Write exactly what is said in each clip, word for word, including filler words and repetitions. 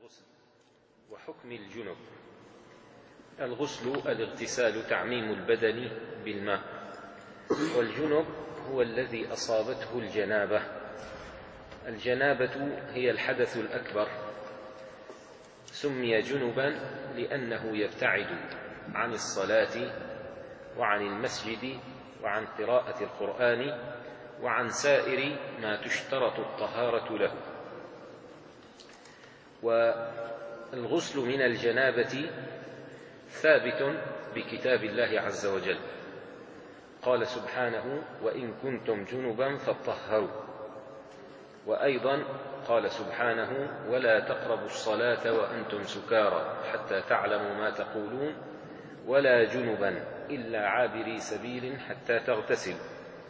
الغسل وحكم الجنب. الغسل الاغتسال تعميم البدن بالماء، والجنب هو الذي أصابته الجنابة. الجنابة هي الحدث الأكبر، سمي جنبا لأنه يبتعد عن الصلاة وعن المسجد وعن قراءة القرآن وعن سائر ما تشترط الطهارة له. والغسل من الجنابة ثابت بكتاب الله عز وجل، قال سبحانه: وإن كنتم جنبا فاطهروا. وأيضا قال سبحانه: ولا تقربوا الصلاة وأنتم سكارى حتى تعلموا ما تقولون ولا جنبا إلا عابري سبيل حتى تغتسلوا.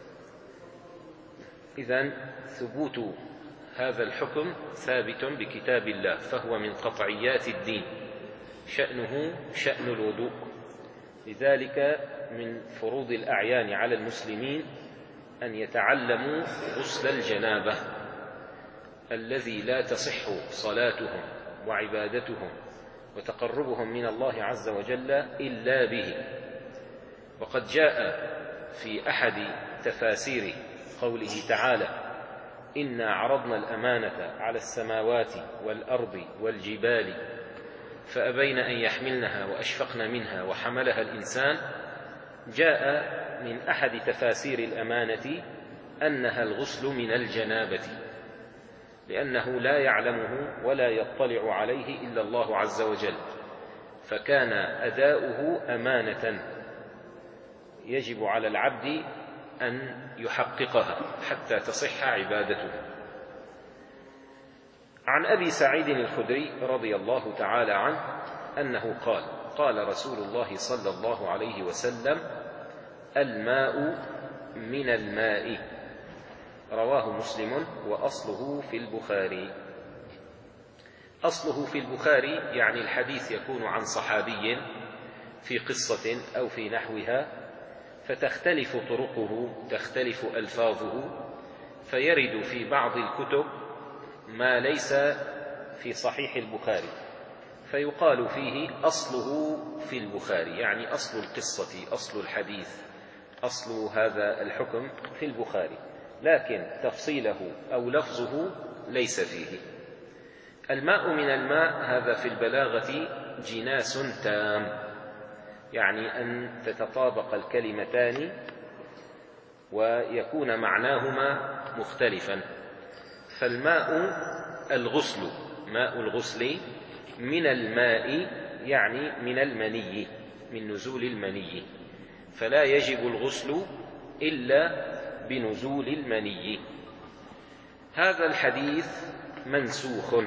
إذن ثبوت هذا الحكم ثابت بكتاب الله، فهو من قطعيات الدين، شأنه شأن الوضوء. لذلك من فروض الأعيان على المسلمين أن يتعلموا غسل الجنابة الذي لا تصح صلاتهم وعبادتهم وتقربهم من الله عز وجل إلا به. وقد جاء في أحد تفاسير قوله تعالى: إنا عرضنا الأمانة على السماوات والأرض والجبال فأبين أن يحملنها وأشفقن منها وحملها الإنسان. جاء من أحد تفاسير الأمانة أنها الغسل من الجنابة، لأنه لا يعلمه ولا يطلع عليه إلا الله عز وجل، فكان أداؤه أمانة يجب على العبد أن يحققها حتى تصح عبادته. عن أبي سعيد الخدري رضي الله تعالى عنه أنه قال: قال رسول الله صلى الله عليه وسلم: الماء من الماء. رواه مسلم، وأصله في البخاري. أصله في البخاري يعني الحديث يكون عن صحابي في قصة أو في نحوها، فتختلف طرقه، تختلف ألفاظه، فيرد في بعض الكتب ما ليس في صحيح البخاري، فيقال فيه أصله في البخاري، يعني أصل القصة، أصل الحديث، أصل هذا الحكم في البخاري، لكن تفصيله أو لفظه ليس فيه. الماء من الماء هذا في البلاغة جناس تام، يعني أن تتطابق الكلمتان ويكون معناهما مختلفا. فالماء الغسل، ماء الغسل من الماء يعني من المني، من نزول المني، فلا يجب الغسل إلا بنزول المني. هذا الحديث منسوخ،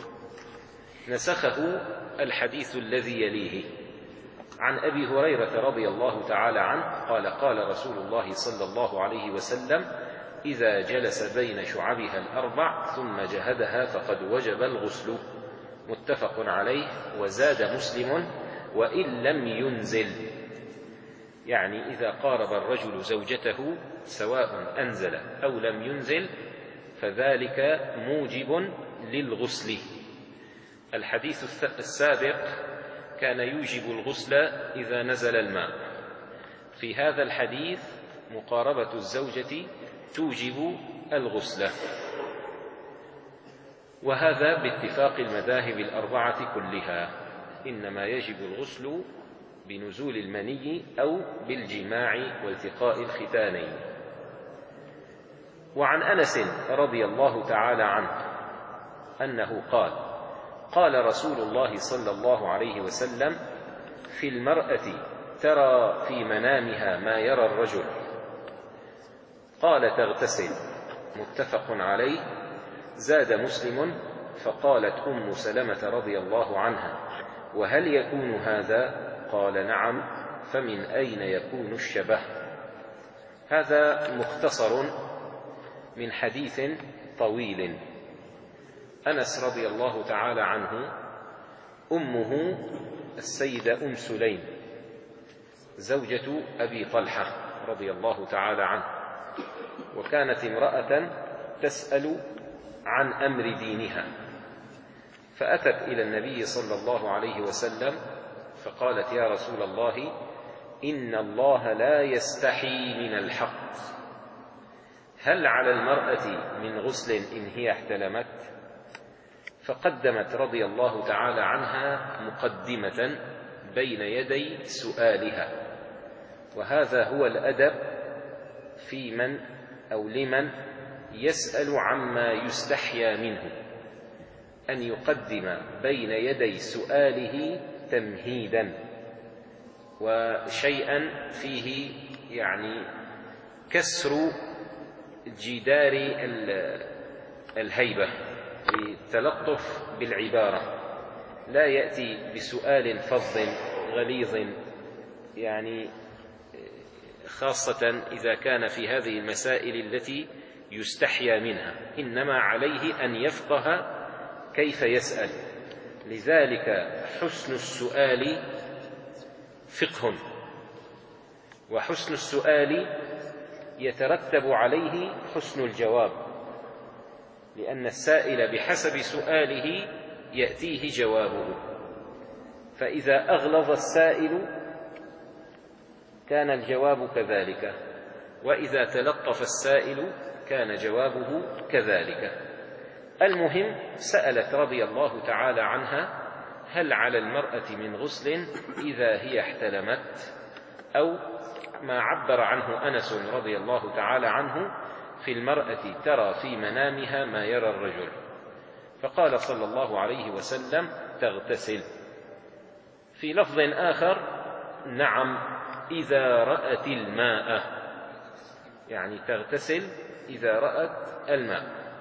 نسخه الحديث الذي يليه عن أبي هريرة رضي الله تعالى عنه قال: قال رسول الله صلى الله عليه وسلم: إذا جلس بين شعبها الأربع ثم جهدها فقد وجب الغسل. متفق عليه. وزاد مسلم: وإن لم ينزل، يعني إذا قارب الرجل زوجته سواء أنزل أو لم ينزل فذلك موجب للغسل. الحديث السابق كان يوجب الغسل إذا نزل الماء، في هذا الحديث مقاربة الزوجة توجب الغسل، وهذا باتفاق المذاهب الأربعة كلها، إنما يجب الغسل بنزول المني أو بالجماع والتقاء الختانين. وعن أنس رضي الله تعالى عنه أنه قال: قال رسول الله صلى الله عليه وسلم: في المرأة ترى في منامها ما يرى الرجل. قال: تغتسل. متفق عليه. زاد مسلم: فقالت أم سلمة رضي الله عنها: وهل يكون هذا؟ قال: نعم. فمن أين يكون الشبه؟ هذا مختصر من حديث طويل. أنس رضي الله تعالى عنه أمه السيدة أم سليم زوجة أبي طلحة رضي الله تعالى عنه، وكانت امرأة تسأل عن أمر دينها، فأتت إلى النبي صلى الله عليه وسلم فقالت: يا رسول الله، إن الله لا يستحي من الحق، هل على المرأة من غسل إن هي احتلمت؟ فقدمت رضي الله تعالى عنها مقدمة بين يدي سؤالها، وهذا هو الأدب في من أو لمن يسأل عما يستحيا منه، أن يقدم بين يدي سؤاله تمهيدا وشيئا فيه يعني كسر جدار الهيبة للتلطف بالعبارة، لا يأتي بسؤال فظ غليظ، يعني خاصة إذا كان في هذه المسائل التي يستحيا منها، إنما عليه أن يفقه كيف يسأل. لذلك حسن السؤال فقه، وحسن السؤال يترتب عليه حسن الجواب، لأن السائل بحسب سؤاله يأتيه جوابه، فإذا أغلظ السائل كان الجواب كذلك، وإذا تلطف السائل كان جوابه كذلك. المهم سألت رضي الله تعالى عنها: هل على المرأة من غسل إذا هي احتلمت؟ أو ما عبر عنه أنس رضي الله تعالى عنه: في المرأة ترى في منامها ما يرى الرجل. فقال صلى الله عليه وسلم: تغتسل. في لفظ آخر: نعم إذا رأت الماء، يعني تغتسل إذا رأت الماء.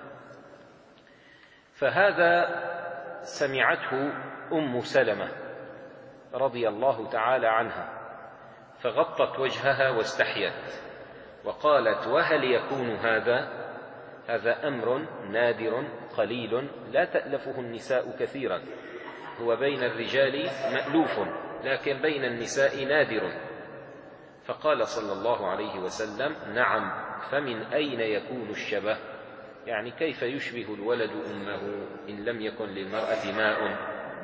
فهذا سمعته أم سلمة رضي الله تعالى عنها، فغطت وجهها واستحيت وقالت: وهل يكون هذا؟ هذا أمر نادر قليل لا تألفه النساء كثيرا، هو بين الرجال مألوف لكن بين النساء نادر. فقال صلى الله عليه وسلم: نعم، فمن أين يكون الشبه؟ يعني كيف يشبه الولد أمه إن لم يكن للمرأة ماء؟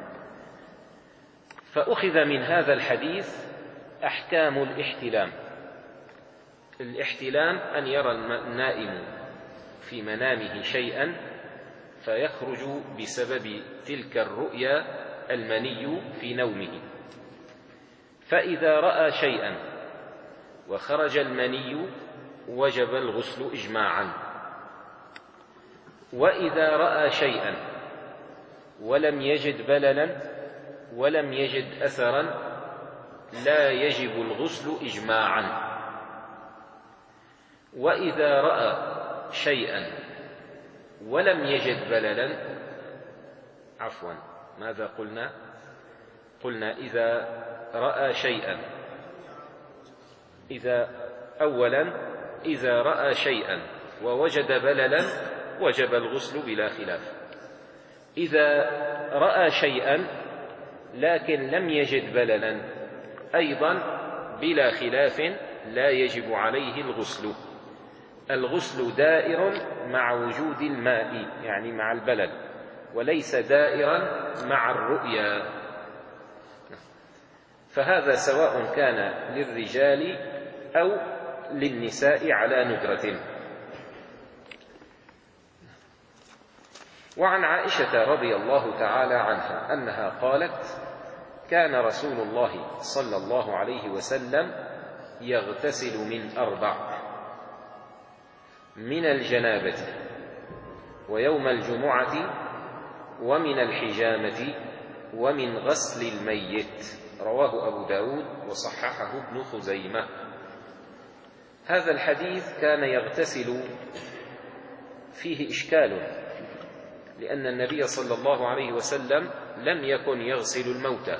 فأخذ من هذا الحديث أحكام الاحتلام. الاحتلام أن يرى النائم في منامه شيئا فيخرج بسبب تلك الرؤيا المني في نومه، فإذا رأى شيئا وخرج المني وجب الغسل إجماعا، وإذا رأى شيئا ولم يجد بللا ولم يجد أثرا لا يجب الغسل إجماعا، وإذا رأى شيئا ولم يجد بللا، عفوا ماذا قلنا؟ قلنا إذا رأى شيئا، إذا أولا إذا رأى شيئا ووجد بللا وجب الغسل بلا خلاف. إذا رأى شيئا لكن لم يجد بللا أيضا بلا خلاف لا يجب عليه الغسل. الغسل دائر مع وجود الماء، يعني مع البلل، وليس دائرا مع الرؤيا. فهذا سواء كان للرجال أو للنساء على ندرة. وعن عائشة رضي الله تعالى عنها أنها قالت: كان رسول الله صلى الله عليه وسلم يغتسل من أربع: من الجنابة، ويوم الجمعة، ومن الحجامة، ومن غسل الميت. رواه أبو داود وصححه ابن خزيمة. هذا الحديث كان يغتسل فيه إشكال، لأن النبي صلى الله عليه وسلم لم يكن يغسل الموتى،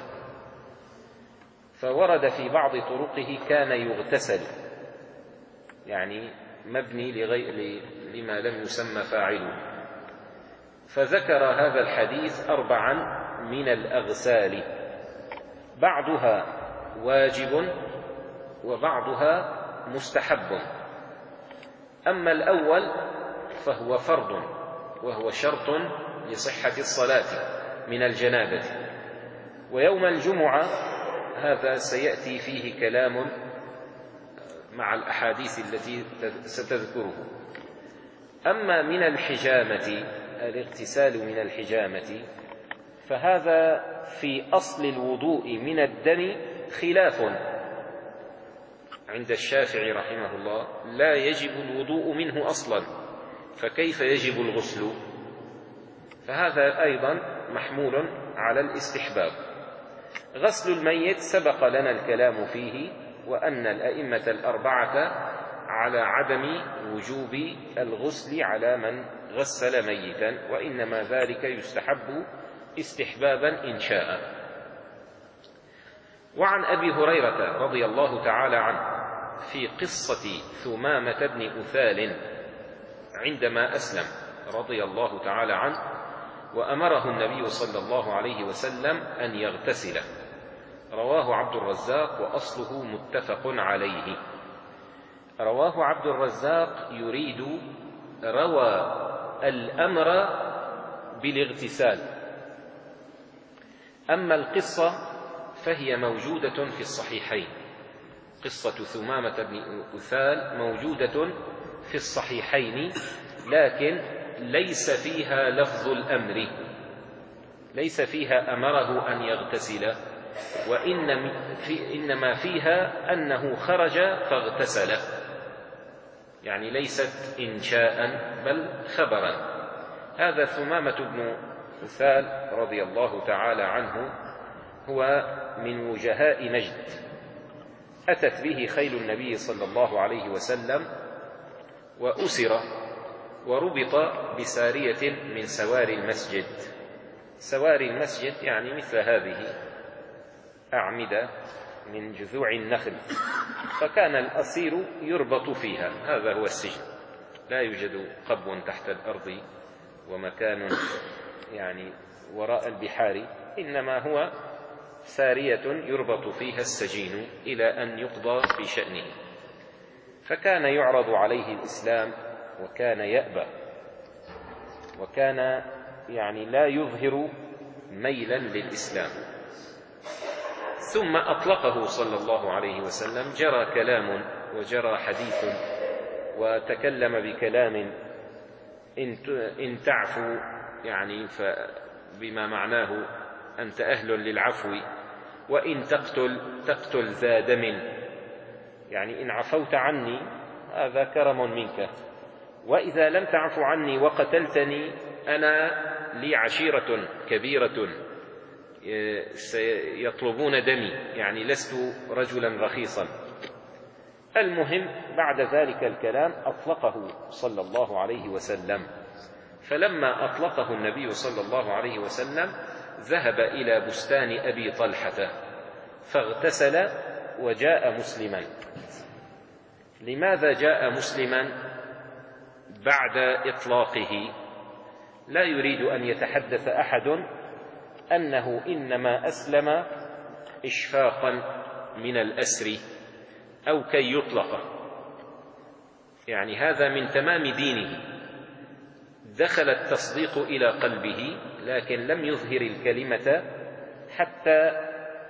فورد في بعض طرقه كان يغتسل، يعني مبني لغير لما لم يسمى فاعله. فذكر هذا الحديث أربعا من الأغسال، بعضها واجب وبعضها مستحب. أما الأول فهو فرض وهو شرط لصحة الصلاة، من الجنابة. ويوم الجمعة هذا سيأتي فيه كلام مع الأحاديث التي ستذكره. أما من الحجامة، الاغتسال من الحجامة، فهذا في أصل الوضوء من الدم خلاف عند الشافعي رحمه الله، لا يجب الوضوء منه أصلا، فكيف يجب الغسل؟ فهذا أيضا محمول على الاستحباب. غسل الميت سبق لنا الكلام فيه، وأن الأئمة الأربعة على عدم وجوب الغسل على من غسل ميتا، وإنما ذلك يستحب استحبابا إن شاء. وعن أبي هريرة رضي الله تعالى عنه في قصة ثمامة بن أثال عندما أسلم رضي الله تعالى عنه، وأمره النبي صلى الله عليه وسلم أن يغتسل. رواه عبد الرزاق وأصله متفق عليه. رواه عبد الرزاق يريد روى الأمر بالاغتسال، أما القصة فهي موجودة في الصحيحين. قصة ثمامة بن أثال موجودة في الصحيحين، لكن ليس فيها لفظ الأمر، ليس فيها أمره أن يغتسل، وإنما فيها أنه خرج فاغتسل، يعني ليست إنشاء بل خبرا. هذا ثمامة بن أثال رضي الله تعالى عنه هو من وجهاء نجد، أتت به خيل النبي صلى الله عليه وسلم وأسر وربط بسارية من سواري المسجد. سواري المسجد يعني مثل هذه أعمدة من جذوع النخل، فكان الأسير يربط فيها. هذا هو السجن، لا يوجد قبو تحت الأرض ومكان يعني وراء البحار، إنما هو سارية يربط فيها السجين إلى أن يقضى في شأنه. فكان يعرض عليه الإسلام وكان يأبى، وكان يعني لا يظهر ميلا للإسلام. ثم أطلقه صلى الله عليه وسلم، جرى كلام وجرى حديث، وتكلم بكلام إن تعفو يعني بما معناه أنت أهل للعفو، وإن تقتل تقتل ذا دم، يعني إن عفوت عني هذا كرم منك، وإذا لم تعف عني وقتلتني أنا لي عشيرة كبيرة سيطلبون دمي، يعني لست رجلا رخيصا. المهم بعد ذلك الكلام أطلقه صلى الله عليه وسلم. فلما أطلقه النبي صلى الله عليه وسلم ذهب إلى بستان أبي طلحة فاغتسل وجاء مسلما. لماذا جاء مسلما بعد إطلاقه؟ لا يريد أن يتحدث أحد أنه إنما أسلم إشفاقا من الأسر أو كي يطلق، يعني هذا من تمام دينه. دخل التصديق إلى قلبه لكن لم يظهر الكلمة حتى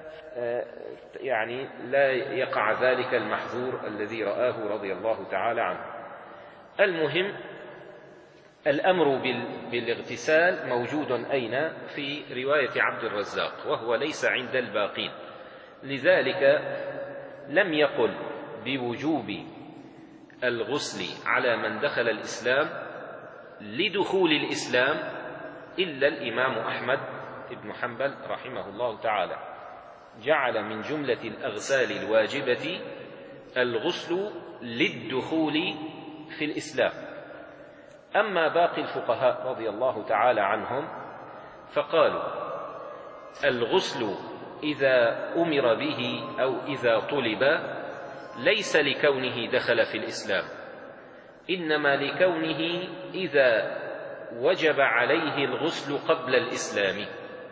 يعني لا يقع ذلك المحظور الذي رآه رضي الله تعالى عنه. المهم الأمر بالاغتسال موجود أين؟ في رواية عبد الرزاق، وهو ليس عند الباقين، لذلك لم يقل بوجوب الغسل على من دخل الإسلام لدخول الإسلام إلا الإمام أحمد بن حنبل رحمه الله تعالى، جعل من جملة الأغسال الواجبة الغسل للدخول في الإسلام. أما باقي الفقهاء رضي الله تعالى عنهم فقالوا الغسل إذا أمر به أو إذا طلب ليس لكونه دخل في الإسلام، إنما لكونه إذا وجب عليه الغسل قبل الإسلام،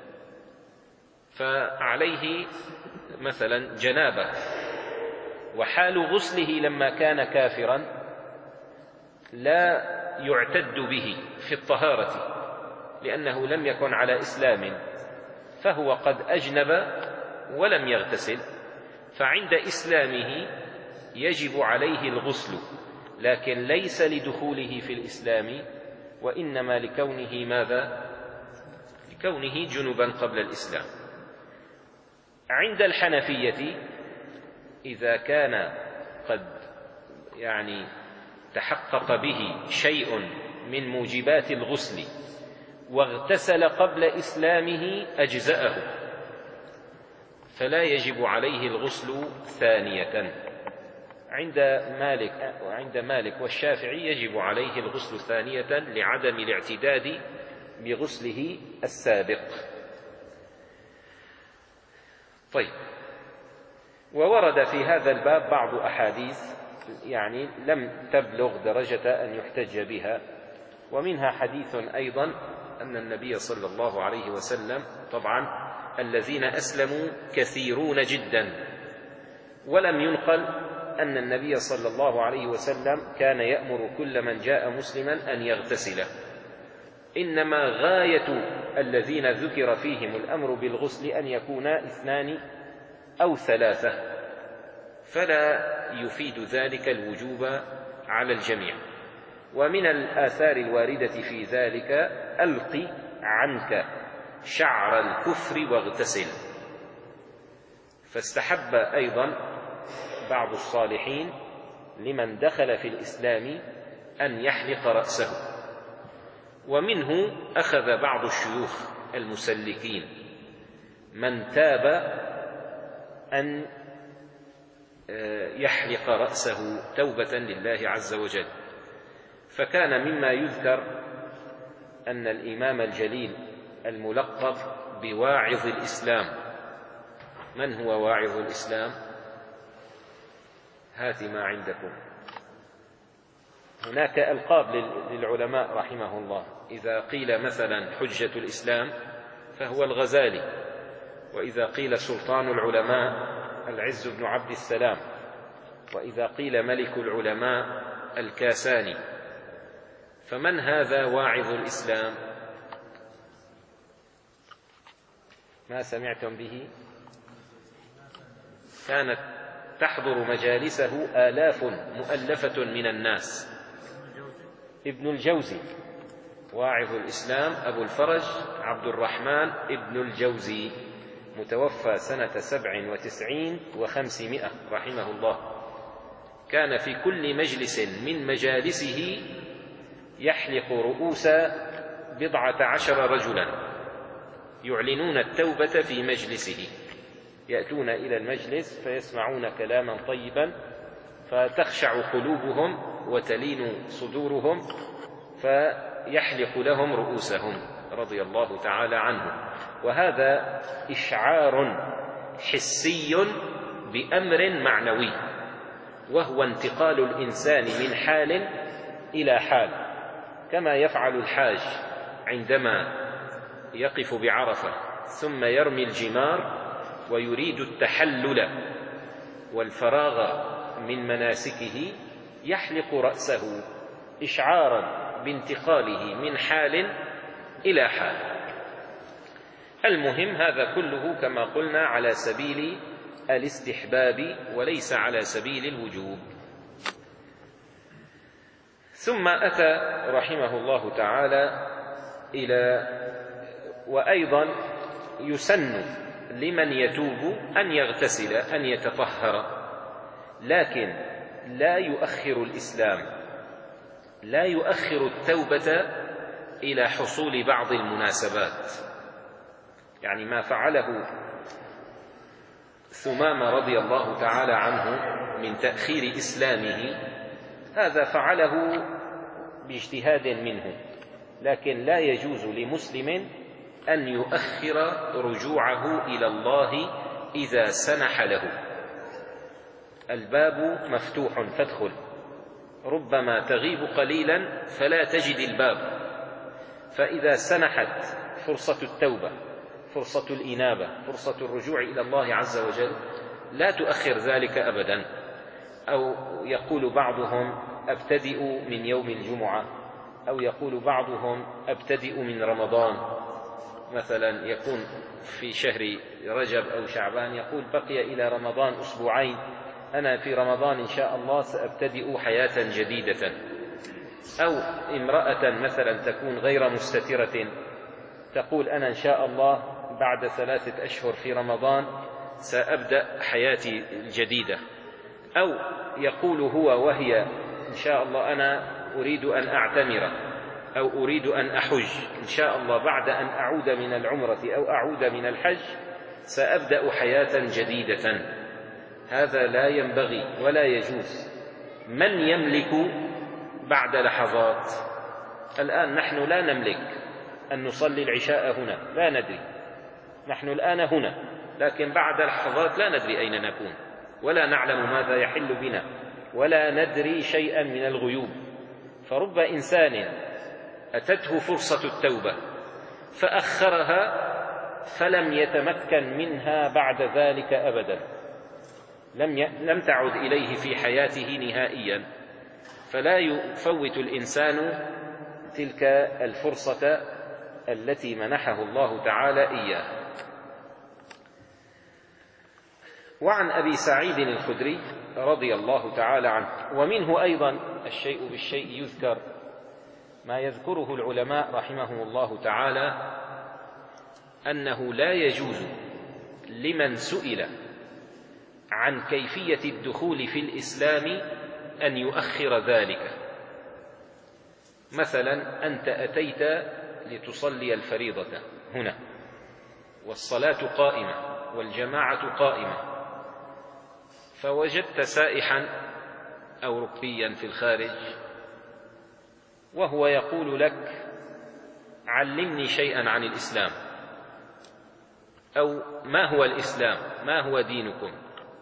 فعليه مثلا جنابة، وحال غسله لما كان كافرا لا يعتد به في الطهارة لأنه لم يكن على إسلام، فهو قد أجنب ولم يغتسل، فعند إسلامه يجب عليه الغسل، لكن ليس لدخوله في الإسلام، وإنما لكونه ماذا؟ لكونه جنبا قبل الإسلام. عند الحنفية إذا كان قد يعني تحقق به شيء من موجبات الغسل واغتسل قبل إسلامه أجزأه، فلا يجب عليه الغسل ثانية. عند مالك عند مالك والشافعي يجب عليه الغسل ثانية لعدم الاعتداد بغسله السابق. طيب، وورد في هذا الباب بعض أحاديث يعني لم تبلغ درجة أن يحتج بها، ومنها حديث أيضا أن النبي صلى الله عليه وسلم، طبعا الذين أسلموا كثيرون جدا، ولم ينقل أن النبي صلى الله عليه وسلم كان يأمر كل من جاء مسلما أن يغتسل، إنما غاية الذين ذكر فيهم الأمر بالغسل أن يكونا اثنان أو ثلاثة، فلا يفيد ذلك الوجوب على الجميع. ومن الآثار الواردة في ذلك: ألق عنك شعر الكفر واغتسل. فاستحب أيضا بعض الصالحين لمن دخل في الإسلام أن يحلق رأسه، ومنه أخذ بعض الشيوخ المسلكين من تاب أن يحلق رأسه توبة لله عز وجل. فكان مما يذكر أن الإمام الجليل الملقب بواعظ الإسلام، من هو واعظ الإسلام؟ هات ما عندكم. هناك ألقاب للعلماء رحمه الله، إذا قيل مثلا حجة الإسلام فهو الغزالي، وإذا قيل سلطان العلماء العز بن عبد السلام، وإذا قيل ملك العلماء الكاساني. فمن هذا واعظ الإسلام؟ ما سمعتم به؟ كانت تحضر مجالسه آلاف مؤلفة من الناس. ابن الجوزي واعظ الإسلام، أبو الفرج عبد الرحمن ابن الجوزي، متوفى سنة سبع وتسعين وخمسمائة رحمه الله. كان في كل مجلس من مجالسه يحلق رؤوس بضعة عشر رجلا يعلنون التوبة في مجلسه، يأتون إلى المجلس فيسمعون كلاما طيبا فتخشع قلوبهم وتلين صدورهم، فيحلق لهم رؤوسهم رضي الله تعالى عنه. وهذا إشعار حسي بأمر معنوي، وهو انتقال الإنسان من حال إلى حال، كما يفعل الحاج عندما يقف بعرفة ثم يرمي الجمار ويريد التحلل والفراغ من مناسكه، يحلق رأسه إشعارا بانتقاله من حال إلى حال. المهم هذا كله كما قلنا على سبيل الاستحباب وليس على سبيل الوجوب. ثم أتى رحمه الله تعالى إلى وأيضا يسن لمن يتوب أن يغتسل، أن يتطهر، لكن لا يؤخر الإسلام، لا يؤخر التوبة إلى حصول بعض المناسبات. يعني ما فعله ثمامة رضي الله تعالى عنه من تأخير إسلامه، هذا فعله باجتهاد منه، لكن لا يجوز لمسلم أن يؤخر رجوعه إلى الله إذا سنح له. الباب مفتوح فادخل، ربما تغيب قليلا فلا تجد الباب، فإذا سنحت فرصة التوبة، فرصة الإنابة، فرصة الرجوع إلى الله عز وجل، لا تؤخر ذلك أبدا. أو يقول بعضهم أبتدئ من يوم الجمعة، أو يقول بعضهم أبتدئ من رمضان، مثلا يكون في شهر رجب أو شعبان يقول بقي إلى رمضان أسبوعين، أنا في رمضان إن شاء الله سأبتدئ حياة جديدة. أو امرأة مثلا تكون غير مستترة تقول أنا إن شاء الله بعد ثلاثة أشهر في رمضان سأبدأ حياتي الجديدة. أو يقول هو وهي إن شاء الله أنا أريد أن أعتمر أو أريد أن أحج، إن شاء الله بعد أن أعود من العمرة أو أعود من الحج سأبدأ حياة جديدة. هذا لا ينبغي ولا يجوز. من يملك بعد لحظات؟ الآن نحن لا نملك أن نصلي العشاء هنا، لا ندري، نحن الآن هنا، لكن بعد لحظات لا ندري أين نكون، ولا نعلم ماذا يحل بنا، ولا ندري شيئا من الغيوب. فرب إنسان أتته فرصة التوبة فأخرها فلم يتمكن منها بعد ذلك أبدا، لم ي... لم تعد إليه في حياته نهائيا. فلا يفوت الإنسان تلك الفرصة التي منحه الله تعالى إياها. وعن أبي سعيد الخدري رضي الله تعالى عنه، ومنه أيضا الشيء بالشيء يذكر، ما يذكره العلماء رحمهم الله تعالى أنه لا يجوز لمن سئل عن كيفية الدخول في الإسلام أن يؤخر ذلك. مثلا أنت أتيت لتصلي الفريضة هنا والصلاة قائمة والجماعة قائمة، فوجدت سائحا أو ركبيا في الخارج وهو يقول لك علمني شيئا عن الإسلام، أو ما هو الإسلام، ما هو دينكم.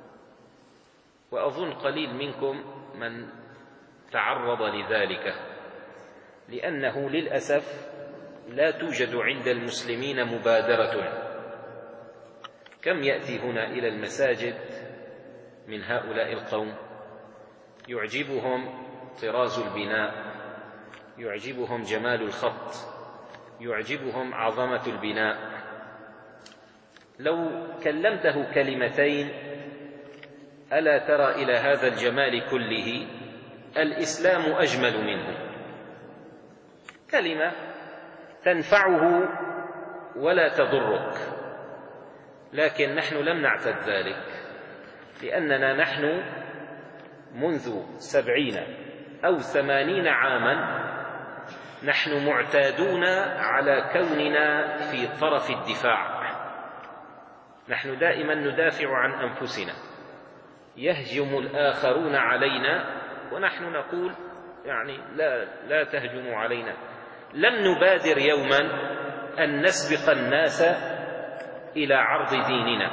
وأظن قليل منكم من تعرض لذلك، لأنه للأسف لا توجد عند المسلمين مبادرة. كم يأتي هنا إلى المساجد من هؤلاء القوم يعجبهم طراز البناء، يعجبهم جمال الخط، يعجبهم عظمة البناء، لو كلمته كلمتين ألا ترى إلى هذا الجمال كله الإسلام أجمل منه، كلمة تنفعه ولا تضرك. لكن نحن لم نعتد ذلك، لأننا نحن منذ سبعين أو ثمانين عاما نحن معتادون على كوننا في طرف الدفاع. نحن دائما ندافع عن أنفسنا، يهجم الآخرون علينا ونحن نقول يعني لا, لا تهجموا علينا. لم نبادر يوما أن نسبق الناس إلى عرض ديننا.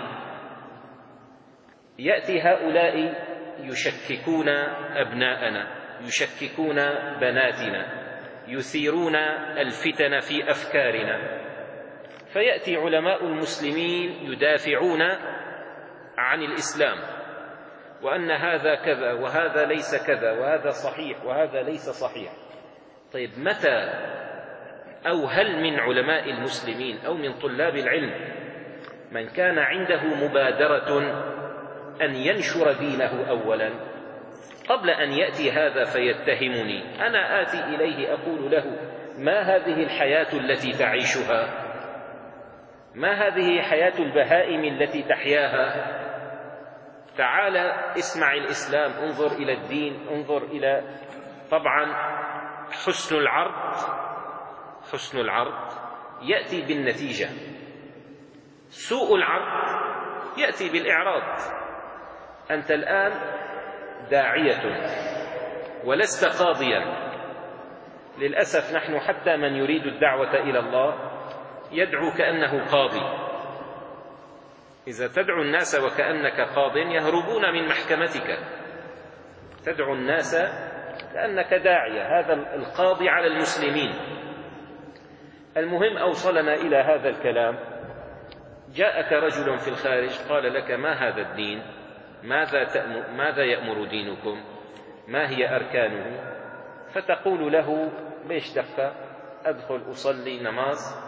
يأتي هؤلاء يشككون أبناءنا، يشككون بناتنا، يثيرون الفتن في أفكارنا، فيأتي علماء المسلمين يدافعون عن الإسلام، وأن هذا كذا وهذا ليس كذا وهذا صحيح وهذا ليس صحيح. طيب متى أو هل من علماء المسلمين أو من طلاب العلم من كان عنده مبادرة أن ينشر دينه أولا قبل أن يأتي هذا فيتهمني؟ أنا آتي إليه أقول له ما هذه الحياة التي تعيشها؟ ما هذه حياة البهائم التي تحياها؟ تعال اسمع الإسلام، انظر إلى الدين، انظر إلى طبعا حسن العرض. حسن العرض يأتي بالنتيجة، سوء العرض يأتي بالإعراض. أنت الآن داعية ولست قاضيا. للأسف نحن حتى من يريد الدعوة إلى الله يدعو كأنه قاضي. إذا تدعو الناس وكأنك قاض يهربون من محكمتك. تدعو الناس كأنك داعية، هذا القاضي على المسلمين. المهم أوصلنا إلى هذا الكلام. جاءك رجل في الخارج قال لك ما هذا الدين؟ ماذا تأمر ماذا يأمر دينكم؟ ما هي أركانه؟ فتقول له ليش دقة؟ أدخل أصلي نماز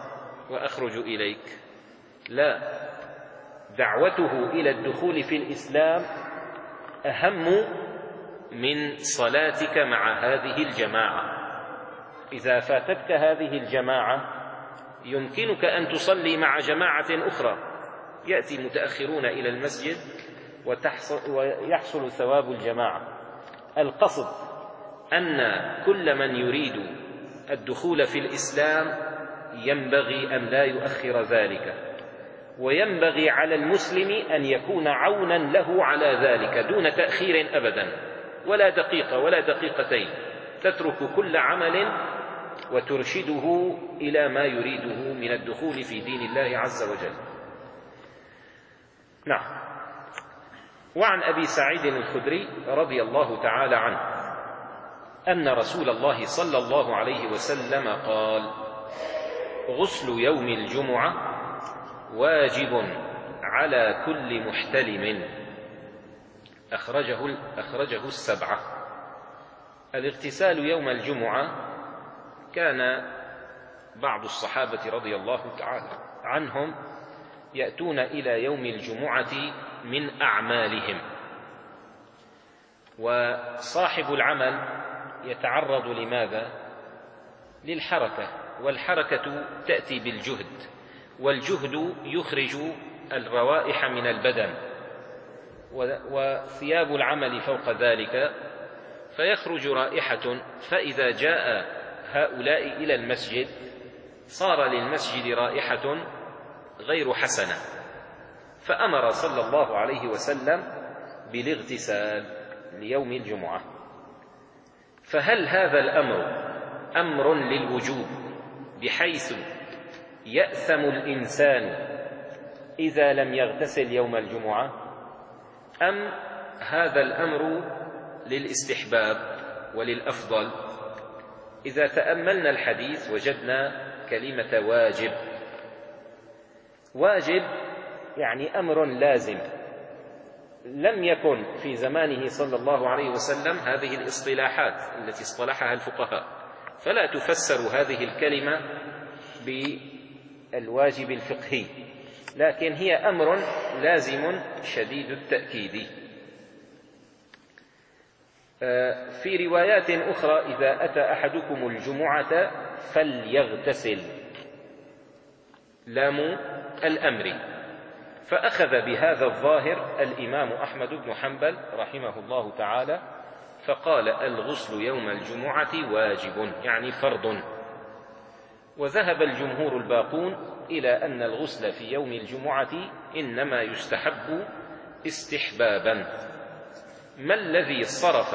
وأخرج إليك، لا، دعوته إلى الدخول في الإسلام أهم من صلاتك مع هذه الجماعة. إذا فاتتك هذه الجماعة يمكنك أن تصلي مع جماعة أخرى، يأتي متأخرون إلى المسجد ويحصل ثواب الجماعة. القصد أن كل من يريد الدخول في الإسلام ينبغي أن لا يؤخر ذلك، وينبغي على المسلم أن يكون عونا له على ذلك دون تأخير أبدا، ولا دقيقة ولا دقيقتين، تترك كل عمل وترشده إلى ما يريده من الدخول في دين الله عز وجل. نعم. وعن أبي سعيد الخدري رضي الله تعالى عنه أن رسول الله صلى الله عليه وسلم قال: غسل يوم الجمعة واجب على كل محتلم، أخرجه, أخرجه السبعة. الاغتسال يوم الجمعة كان بعض الصحابة رضي الله تعالى عنهم يأتون إلى يوم الجمعة من أعمالهم، وصاحب العمل يتعرض لماذا؟ للحركة، والحركة تأتي بالجهد، والجهد يخرج الروائح من البدن، وثياب العمل فوق ذلك، فيخرج رائحة، فإذا جاء هؤلاء إلى المسجد صار للمسجد رائحة غير حسنة، فأمر صلى الله عليه وسلم بالاغتسال ليوم الجمعة. فهل هذا الأمر أمر للوجوب بحيث يأثم الإنسان إذا لم يغتسل يوم الجمعة، أم هذا الأمر للاستحباب وللأفضل؟ إذا تأملنا الحديث وجدنا كلمة واجب. واجب يعني أمر لازم، لم يكن في زمانه صلى الله عليه وسلم هذه الاصطلاحات التي اصطلحها الفقهاء، فلا تفسر هذه الكلمة بالواجب الفقهي، لكن هي أمر لازم شديد التأكيد. في روايات أخرى: إذا أتى أحدكم الجمعة فليغتسل، لام الأمر. فأخذ بهذا الظاهر الإمام أحمد بن حنبل رحمه الله تعالى، فقال: الغسل يوم الجمعة واجب، يعني فرض. وذهب الجمهور الباقون إلى أن الغسل في يوم الجمعة إنما يستحب استحبابا. ما الذي صرف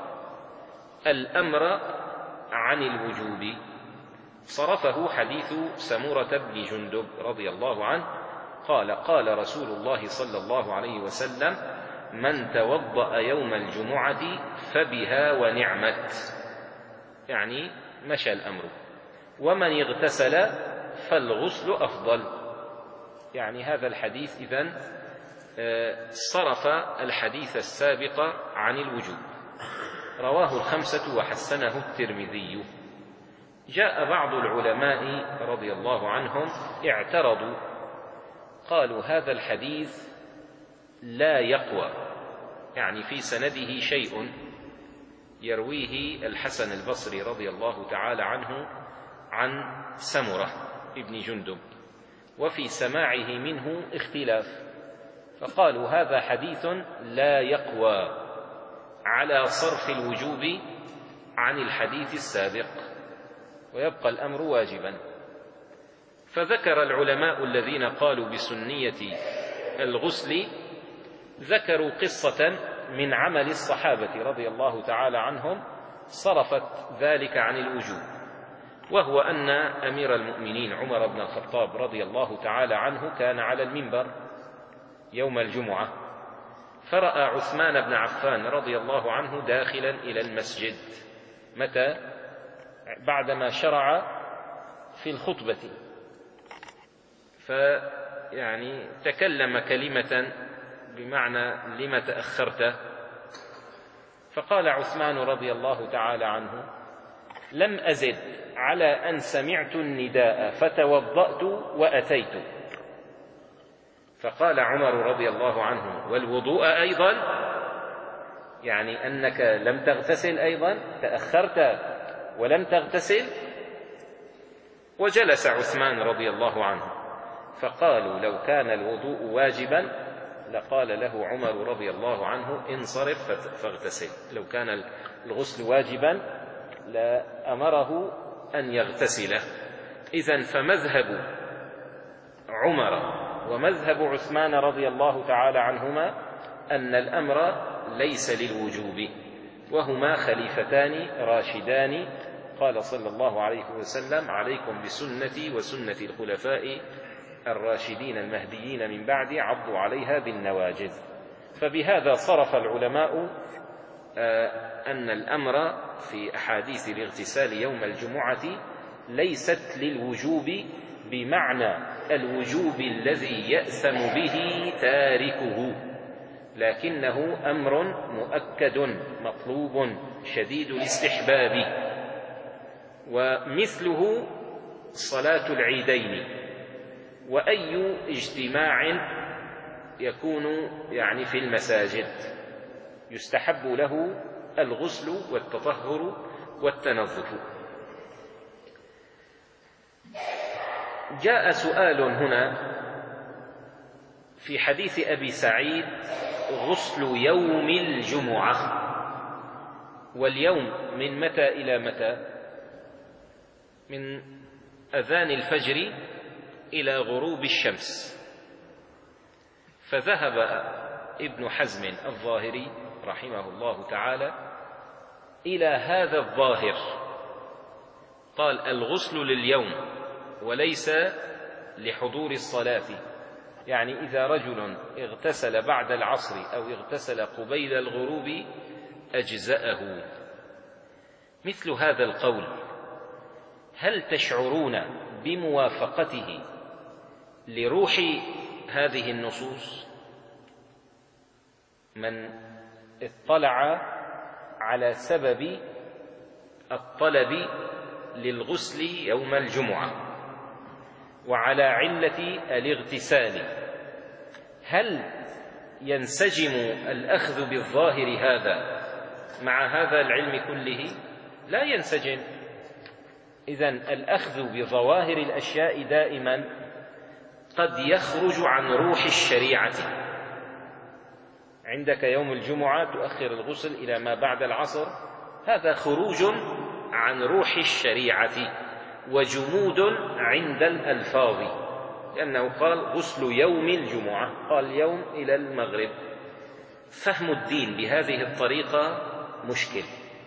الأمر عن الوجوب؟ صرفه حديث سمورة بن جندب رضي الله عنه قال: قال رسول الله صلى الله عليه وسلم: من توضأ يوم الجمعة فبها ونعمت، يعني مشى الأمر. ومن اغتسل فالغسل أفضل، يعني هذا الحديث إذن صرف الحديث السابق عن الوجوب. رواه الخمسة وحسنه الترمذي. جاء بعض العلماء رضي الله عنهم اعترضوا، قالوا: هذا الحديث لا يقوى، يعني في سنده شيء يرويه الحسن البصري رضي الله تعالى عنه عن سمرة ابن جندب، وفي سماعه منه اختلاف، فقالوا: هذا حديث لا يقوى على صرف الوجوب عن الحديث السابق، ويبقى الأمر واجبا. فذكر العلماء الذين قالوا بسنية الغسل، ذكروا قصة من عمل الصحابة رضي الله تعالى عنهم صرفت ذلك عن الوجوب، وهو أن أمير المؤمنين عمر بن الخطاب رضي الله تعالى عنه كان على المنبر يوم الجمعة، فرأى عثمان بن عفان رضي الله عنه داخلا إلى المسجد. متى؟ بعدما شرع في الخطبة، فيعني تكلم كلمة بمعنى: لم تأخرت؟ فقال عثمان رضي الله تعالى عنه: لم أزد على أن سمعت النداء فتوضأت وأتيت. فقال عمر رضي الله عنه: والوضوء أيضا؟ يعني أنك لم تغتسل أيضا، تأخرت ولم تغتسل. وجلس عثمان رضي الله عنه، فقالوا: لو كان الوضوء واجبا لقال له عمر رضي الله عنه: انصرف فاغتسل. لو كان الغسل واجبا لأمره أن يغتسل. إذن فمذهب عمر ومذهب عثمان رضي الله تعالى عنهما أن الأمر ليس للوجوب، وهما خليفتان راشدان. قال صلى الله عليه وسلم: عليكم بسنتي وسنة الخلفاء الراشدين المهديين من بعد، عضوا عليها بالنواجذ. فبهذا صرف العلماء أن الأمر في أحاديث الاغتسال يوم الجمعة ليست للوجوب بمعنى الوجوب الذي يأثم به تاركه، لكنه أمر مؤكد مطلوب شديد الاستحباب. ومثله صلاة العيدين، وأي اجتماع يكون يعني في المساجد يستحب له الغسل والتطهر والتنظف. جاء سؤال هنا في حديث أبي سعيد: غسل يوم الجمعة. واليوم من متى إلى متى؟ من أذان الفجر إلى غروب الشمس. فذهب ابن حزم الظاهري رحمه الله تعالى إلى هذا الظاهر، قال: الغسل لليوم وليس لحضور الصلاة. يعني إذا رجل اغتسل بعد العصر أو اغتسل قبيل الغروب أجزأه. مثل هذا القول هل تشعرون بموافقته لروح هذه النصوص؟ من اطلع على سبب الطلب للغسل يوم الجمعة وعلى علة الاغتسال، هل ينسجم الأخذ بالظاهر هذا مع هذا العلم كله؟ لا ينسجم. إذن الأخذ بظواهر الأشياء دائما قد يخرج عن روح الشريعة. عندك يوم الجمعة تؤخر الغسل إلى ما بعد العصر، هذا خروج عن روح الشريعة وجمود عند الألفاظ، لأنه قال غسل يوم الجمعة، قال يوم إلى المغرب. فهم الدين بهذه الطريقة مشكل،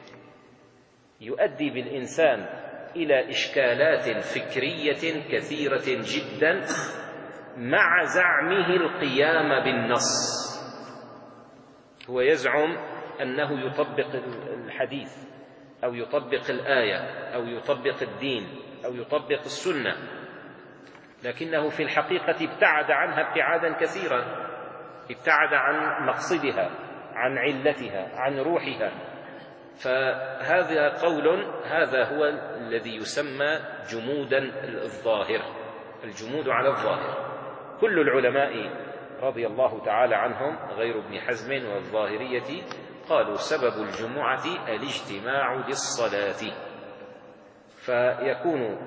يؤدي بالإنسان إلى إشكالات فكرية كثيرة جدا مع زعمه القيام بالنص. هو يزعم أنه يطبق الحديث أو يطبق الآية أو يطبق الدين أو يطبق السنة، لكنه في الحقيقة ابتعد عنها ابتعادا كثيرا، ابتعد عن مقصدها، عن علتها، عن روحها. فهذا قول، هذا هو الذي يسمى جمودا الظاهر، الجمود على الظاهر. كل العلماء رضي الله تعالى عنهم غير ابن حزم والظاهرية قالوا سبب الجمعة الاجتماع للصلاة، فيكون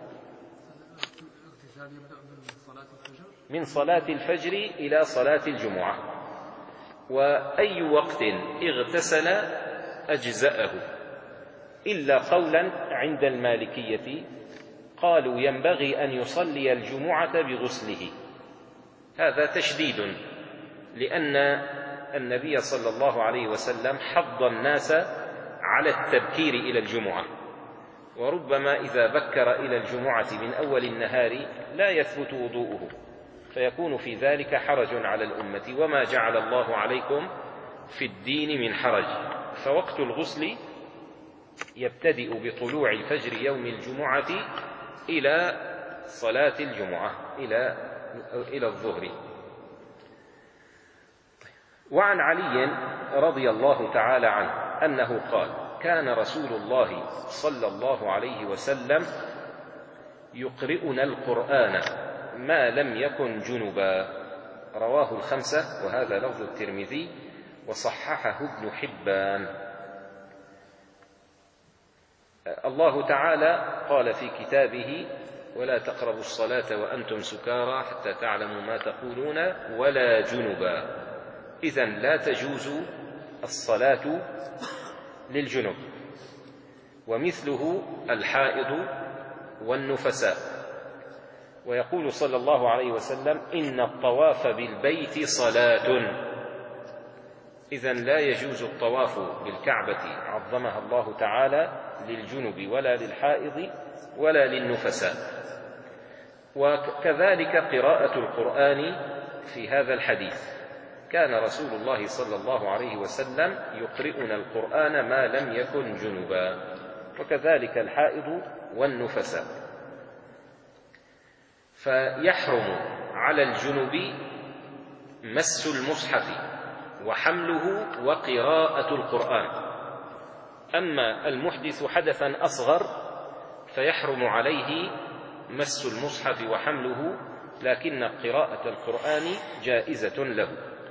من صلاة الفجر إلى صلاة الجمعة. وأي وقت اغتسل أجزأه، إلا قولا عند المالكية قالوا ينبغي أن يصلي الجمعة بغسله. هذا تشديد، لأن النبي صلى الله عليه وسلم حض الناس على التبكير إلى الجمعة، وربما إذا بكر إلى الجمعة من أول النهار لا يثبت وضوءه، فيكون في ذلك حرج على الأمة. وما جعل الله عليكم في الدين من حرج. فوقت الغسل يبتدئ بطلوع فجر يوم الجمعة إلى صلاة الجمعة، إلى إلى الظهر. وعن علي رضي الله تعالى عنه أنه قال: كان رسول الله صلى الله عليه وسلم يقرئنا القرآن ما لم يكن جنبا. رواه الخمسة، وهذا لفظ الترمذي وصححه ابن حبان. الله تعالى قال في كتابه: ولا تقربوا الصلاة وأنتم سكارى حتى تعلموا ما تقولون ولا جنبا. إذن لا تجوز الصلاة للجنب، ومثله الحائض والنفساء. ويقول صلى الله عليه وسلم: إن الطواف بالبيت صلاة. إذن لا يجوز الطواف بالكعبة عظمها الله تعالى للجنب ولا للحائض ولا للنفساء. وكذلك قراءة القرآن في هذا الحديث، كان رسول الله صلى الله عليه وسلم يقرئنا القرآن ما لم يكن جنبا، وكذلك الحائض والنفساء. فيحرم على الجنب مس المصحف وحمله وقراءة القرآن. أما المحدث حدثا أصغر فيحرم عليه مس المصحف وحمله، لكن قراءة القرآن جائزة له.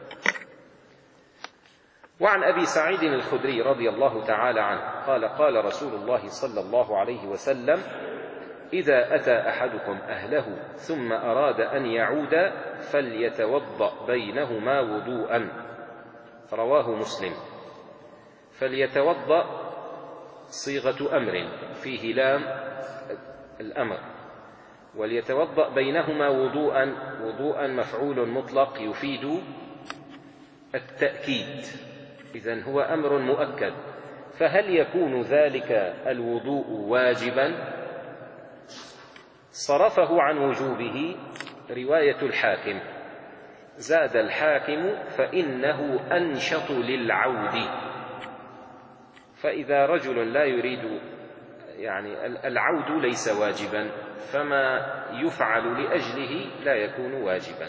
وعن أبي سعيد الخدري رضي الله تعالى عنه قال: قال رسول الله صلى الله عليه وسلم: إذا أتى أحدكم أهله ثم أراد أن يعود فليتوضأ بينهما وضوءا. رواه مسلم. فليتوضأ صيغة أمر فيه لام الأمر، وليتوضأ بينهما وضوءا، وضوءا مفعول مطلق يفيد التأكيد، إذن هو أمر مؤكد. فهل يكون ذلك الوضوء واجبا؟ صرفه عن وجوبه رواية الحاكم، زاد الحاكم: فإنه أنشط للعود. فإذا رجل لا يريد، يعني العود ليس واجبا، فما يفعل لأجله لا يكون واجبا.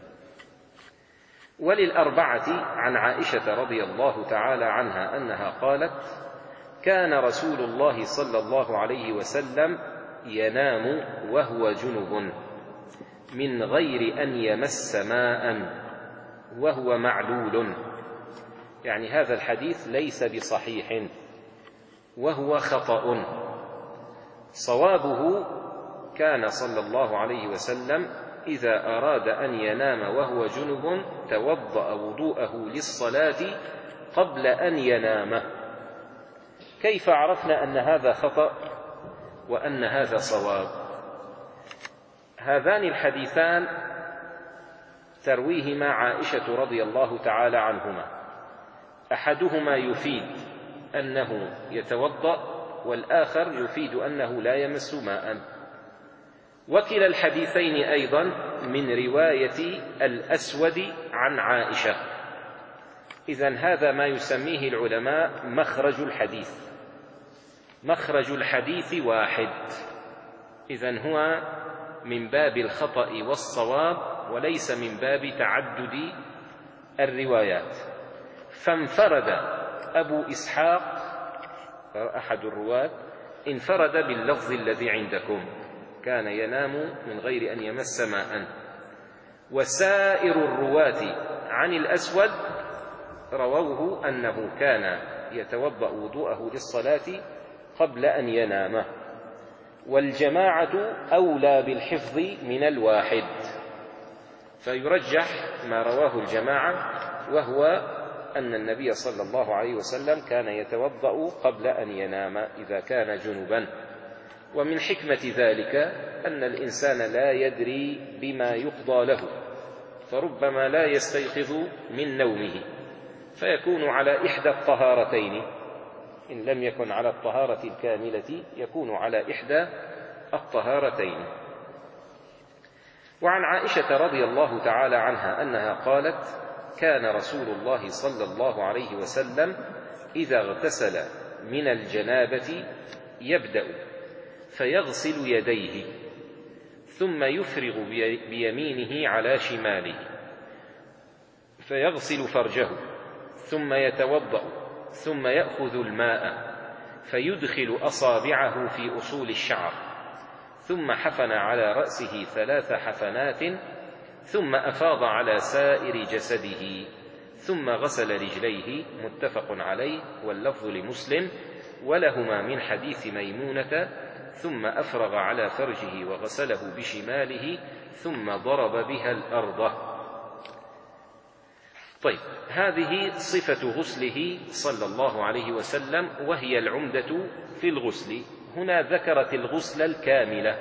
وللأربعة عن عائشة رضي الله تعالى عنها أنها قالت: كان رسول الله صلى الله عليه وسلم ينام وهو جنب من غير أن يمس ماء وهو معلول. يعني هذا الحديث ليس بصحيح وهو خطأ. صوابه: كان صلى الله عليه وسلم إذا أراد أن ينام وهو جنب توضأ وضوءه للصلاة قبل أن ينام. كيف عرفنا أن هذا خطأ وأن هذا صواب؟ هذان الحديثان ترويهما عائشة رضي الله تعالى عنهما، أحدهما يفيد أنه يتوضأ، والآخر يفيد أنه لا يمس ماء. وكلا الحديثين أيضا من رواية الأسود عن عائشة. إذن هذا ما يسميه العلماء مخرج الحديث. مخرج الحديث واحد، إذن هو من باب الخطأ والصواب وليس من باب تعدد الروايات. فانفرد أبو إسحاق أحد الرواة انفرد باللفظ الذي عندكم: كان ينام من غير أن يمس ماء. وسائر الرواة عن الأسود رووه أنه كان يتوضأ وضوءه للصلاة قبل أن ينام. والجماعة أولى بالحفظ من الواحد، فيرجح ما رواه الجماعة، وهو أن النبي صلى الله عليه وسلم كان يتوضأ قبل أن ينام إذا كان جنبا. ومن حكمة ذلك أن الإنسان لا يدري بما يقضى له، فربما لا يستيقظ من نومه فيكون على إحدى الطهارتين، إن لم يكن على الطهارة الكاملة يكون على إحدى الطهارتين. وعن عائشة رضي الله تعالى عنها أنها قالت: كان رسول الله صلى الله عليه وسلم إذا اغتسل من الجنابة يبدأ فيغسل يديه ثم يفرغ بيمينه على شماله فيغسل فرجه ثم يتوضأ ثم يأخذ الماء فيدخل أصابعه في أصول الشعر، ثم حفن على رأسه ثلاث حفنات، ثم أفاض على سائر جسده، ثم غسل رجليه. متفق عليه، واللفظ لمسلم ولهما من حديث ميمونة: ثم أفرغ على فرجه وغسله بشماله ثم ضرب بها الأرض. طيب، هذه صفة غسله صلى الله عليه وسلم، وهي العمدة في الغسل. هنا ذكرت الغسل الكاملة.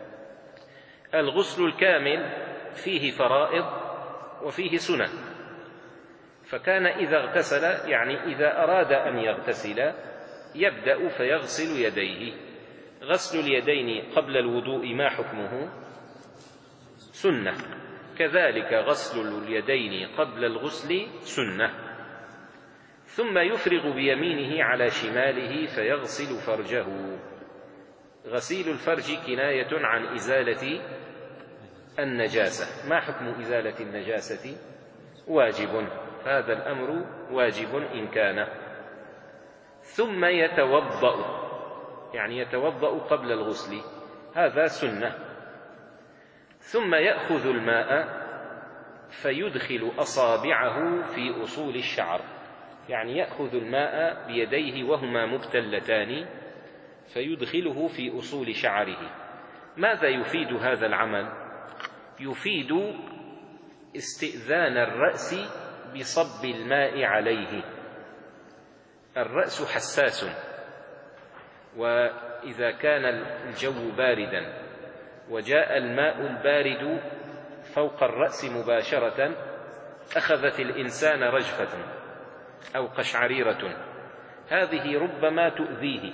الغسل الكامل فيه فرائض وفيه سنن، فكان إذا اغتسل، يعني إذا أراد أن يغتسل، يبدأ فيغسل يديه. غسل اليدين قبل الوضوء ما حكمه؟ سنة. كذلك غسل اليدين قبل الغسل سنة. ثم يفرغ بيمينه على شماله فيغسل فرجه. غسيل الفرج كناية عن إزالة النجاسة. ما حكم إزالة النجاسة؟ واجب، هذا الأمر واجب إن كان. ثم يتوضأ، يعني يتوضأ قبل الغسل، هذا سنة. ثم يأخذ الماء فيدخل أصابعه في أصول الشعر، يعني يأخذ الماء بيديه وهما مبتلتان فيدخله في أصول شعره. ماذا يفيد هذا العمل؟ يفيد استئذان الرأس بصب الماء عليه. الرأس حساس، وإذا كان الجو باردا وجاء الماء البارد فوق الرأس مباشرة أخذت الإنسان رجفة أو قشعريرة، هذه ربما تؤذيه.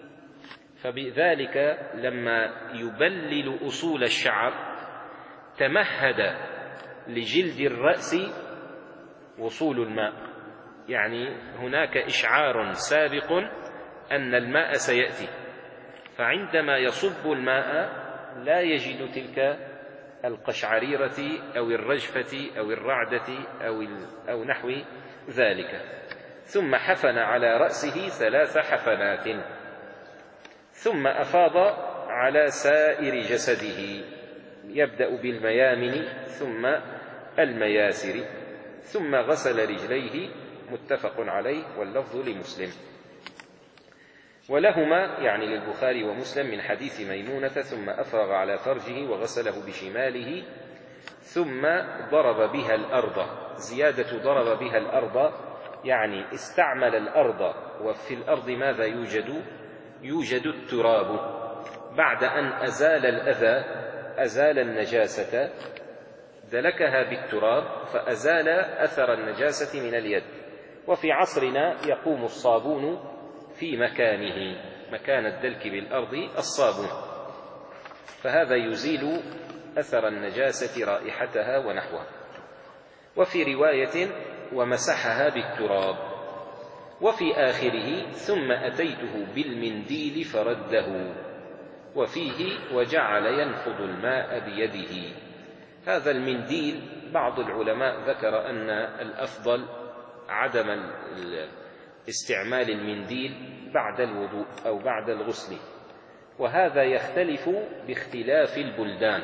فبذلك لما يبلل أصول الشعر تمهد لجلد الرأس وصول الماء، يعني هناك إشعار سابق أن الماء سيأتي، فعندما يصب الماء لا يجد تلك القشعريرة أو الرجفة أو الرعدة أو, أو نحو ذلك. ثم حفن على رأسه ثلاث حفنات، ثم أفاض على سائر جسده، يبدأ بالميامن ثم المياسر، ثم غسل رجليه. متفق عليه، واللفظ لمسلم ولهما، يعني للبخاري ومسلم، من حديث ميمونة: ثم أفرغ على فرجه وغسله بشماله ثم ضرب بها الأرض. زيادة ضرب بها الأرض يعني استعمل الأرض، وفي الأرض ماذا يوجد؟ يوجد التراب. بعد أن أزال الأذى، أزال النجاسة، دلكها بالتراب فأزال أثر النجاسة من اليد. وفي عصرنا يقوم الصابون في مكانه، مكان الدلك بالأرض الصابون، فهذا يزيل أثر النجاسة، رائحتها ونحوها. وفي رواية: ومسحها بالتراب. وفي آخره: ثم أتيته بالمنديل فرده. وفيه: وجعل ينفض الماء بيده. هذا المنديل بعض العلماء ذكر أن الأفضل عدم استعمال المنديل بعد الوضوء أو بعد الغسل، وهذا يختلف باختلاف البلدان.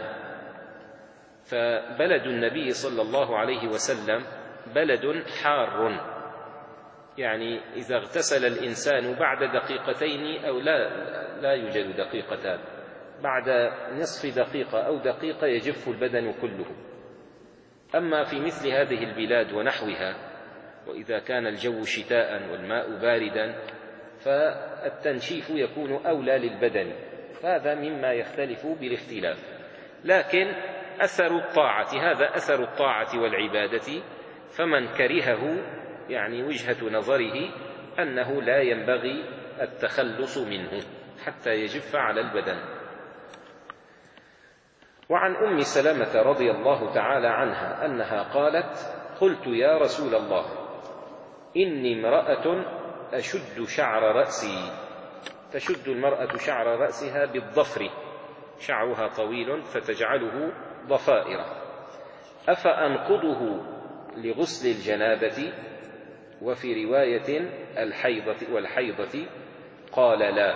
فبلد النبي صلى الله عليه وسلم بلد حار، يعني إذا اغتسل الإنسان بعد دقيقتين أو لا, لا يوجد دقيقتان، بعد نصف دقيقة أو دقيقة يجف البدن كله. أما في مثل هذه البلاد ونحوها، وإذا كان الجو شتاء والماء باردا، فالتنشيف يكون أولى للبدن، فهذا مما يختلف بالاختلاف. لكن أثر الطاعة، هذا أثر الطاعة والعبادة، فمن كرهه يعني وجهة نظره أنه لا ينبغي التخلص منه حتى يجف على البدن. وعن أم سلمة رضي الله تعالى عنها أنها قالت: قلت يا رسول الله، إني امرأة أشد شعر رأسي. تشد المرأة شعر رأسها بالضفر، شعرها طويل فتجعله ضفائر، أفأنقضه لغسل الجنابة؟ وفي رواية الحيضة والحيضة، قال لا،